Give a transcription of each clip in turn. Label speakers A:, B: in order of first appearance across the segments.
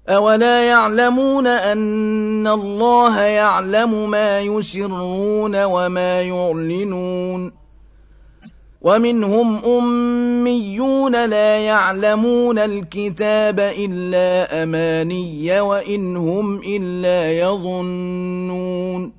A: أولا يعلمون أن الله يعلم ما يسرون وما يعلنون ومنهم أميون لا يعلمون الكتاب إلا أماني وإن هم إلا يظنون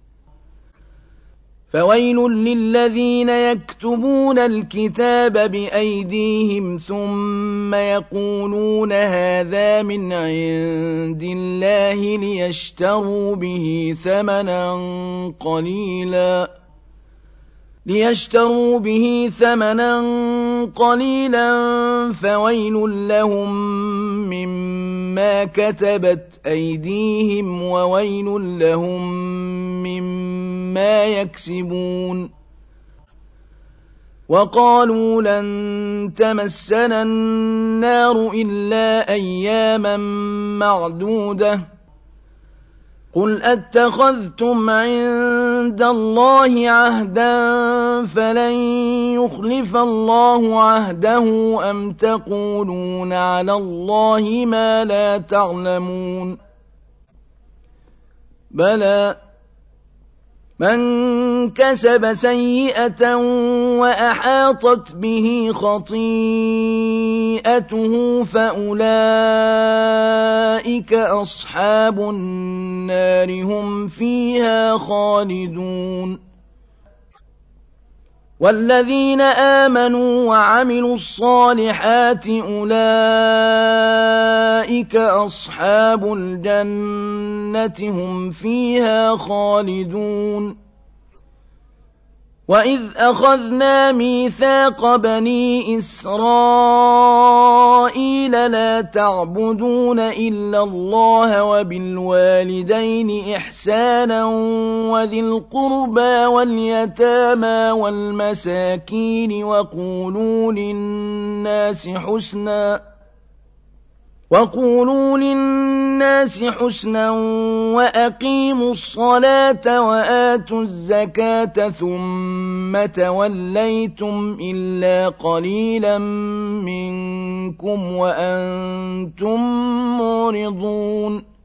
A: فويل للذين يكتبون الكتاب بأيديهم ثم يقولون هذا من عند الله ليشتروا به ثمنا قليلا فويل لهم مما كتبت أيديهم وويل لهم مما يكسبون وقالوا لن تمسنا النار إلا أياما معدودة قل أتخذتم عند الله عهدا فلن يخلف الله عهده أم تقولون على الله ما لا تعلمون بلى من كسب سيئة وأحاطت به خطيئته فأولئك أصحاب النار هم فيها خالدون والذين آمنوا وعملوا الصالحات أولئك أصحاب الجنة هم فيها خالدون وإذ أخذنا ميثاق بني إسرائيل لا تعبدون إلا الله وبالوالدين إحسانا وذي القربى واليتامى والمساكين وقولوا للناس حسنا وأقيموا الصلاة وآتوا الزكاة ثم توليتم إلا قليلا منكم وأنتم معرضون